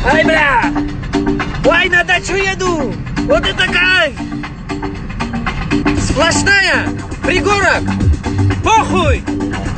Ай, бля! Ой, на дачу еду! Вот это кайф! Сплошная! Пригорок! Похуй!